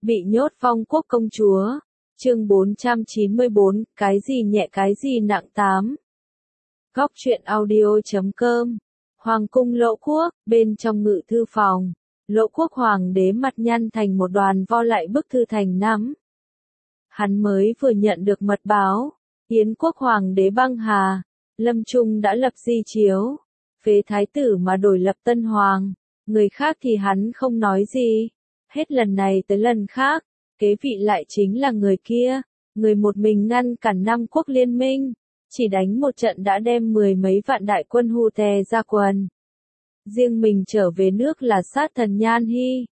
Bị nhốt Phong Quốc công chúa. Chương 494, cái gì nhẹ cái gì nặng 8. Góc truyện audio.com. Hoàng cung Lỗ Quốc, bên trong ngự thư phòng. Lỗ Quốc hoàng đế mặt nhăn thành một đoàn vo lại bức thư thành nắm. Hắn mới vừa nhận được mật báo, Yến quốc hoàng đế băng hà, Lâm Trung đã lập di chiếu, phế thái tử mà đổi lập tân hoàng, người khác thì hắn không nói gì, hết lần này tới lần khác, kế vị lại chính là người kia, người một mình ngăn cản 5 quốc liên minh, chỉ đánh một trận đã đem 10 mấy vạn đại quân hù tè ra quần. Riêng mình trở về nước là sát thần Nhan Hy,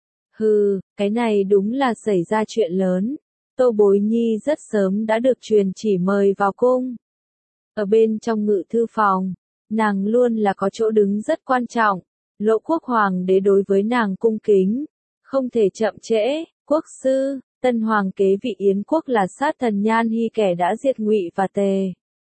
cái này đúng là xảy ra chuyện lớn. Tô Bối Nhi rất sớm đã được truyền chỉ mời vào cung. Ở bên trong ngự thư phòng, nàng luôn là có chỗ đứng rất quan trọng. Lỗ Quốc hoàng đế đối với nàng cung kính, không thể chậm trễ. Quốc sư, tân hoàng kế vị Yến quốc là sát thần Nhan Hy kẻ đã diệt Ngụy và Tề.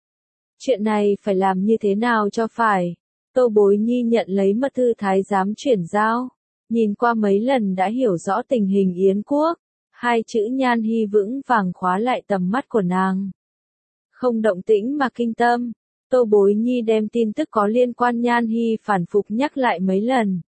Chuyện này phải làm như thế nào cho phải? Tô Bối Nhi nhận lấy mật thư thái giám chuyển giao, nhìn qua mấy lần đã hiểu rõ tình hình Yến quốc. 2 chữ Nhan Hy vững vàng khóa lại tầm mắt của nàng. Không động tĩnh mà kinh tâm, Tô Bối Nhi đem tin tức có liên quan Nhan Hy phản phục nhắc lại mấy lần.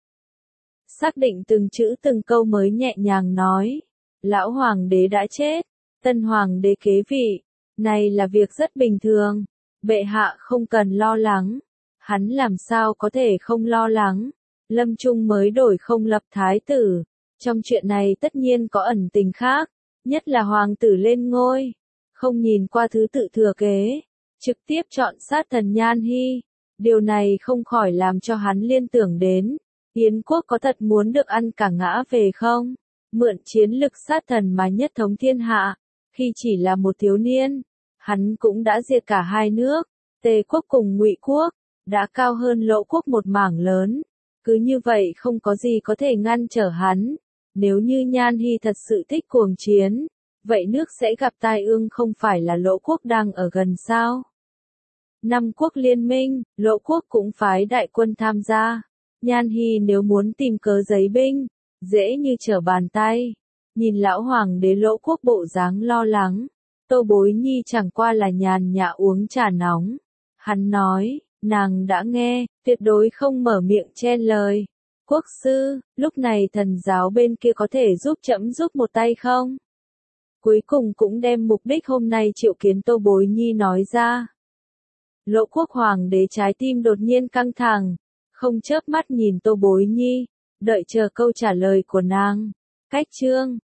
Xác định từng chữ từng câu mới nhẹ nhàng nói, lão hoàng đế đã chết, tân hoàng đế kế vị, này là việc rất bình thường, bệ hạ không cần lo lắng. Hắn làm sao có thể không lo lắng, Lâm Trung mới đổi không lập thái tử. Trong chuyện này tất nhiên có ẩn tình khác, nhất là hoàng tử lên ngôi, không nhìn qua thứ tự thừa kế, trực tiếp chọn sát thần Nhan Hy. Điều này không khỏi làm cho hắn liên tưởng đến, Yến quốc có thật muốn được ăn cả ngã về không? Mượn chiến lực sát thần mà nhất thống thiên hạ, khi chỉ là một thiếu niên, hắn cũng đã diệt cả 2 nước, Tề quốc cùng Ngụy quốc, đã cao hơn Lỗ quốc một mảng lớn. Cứ như vậy không có gì có thể ngăn trở hắn. Nếu như Nhan Hy thật sự thích cuồng chiến, vậy nước sẽ gặp tai ương không phải là Lỗ quốc đang ở gần sao? 5 quốc liên minh, Lỗ quốc cũng phái đại quân tham gia. Nhan Hy nếu muốn tìm cớ giấy binh, dễ như trở bàn tay. Nhìn lão hoàng đế Lỗ quốc bộ dáng lo lắng, Tô Bối Nhi chẳng qua là nhàn nhã uống trà nóng. Hắn nói, nàng đã nghe, tuyệt đối không mở miệng chen lời. Quốc sư, lúc này thần giáo bên kia có thể giúp một tay không? Cuối cùng cũng đem mục đích hôm nay triệu kiến Tô Bối Nhi nói ra. Lỗ quốc hoàng đế trái tim đột nhiên căng thẳng, không chớp mắt nhìn Tô Bối Nhi, đợi chờ câu trả lời của nàng. Cách chương,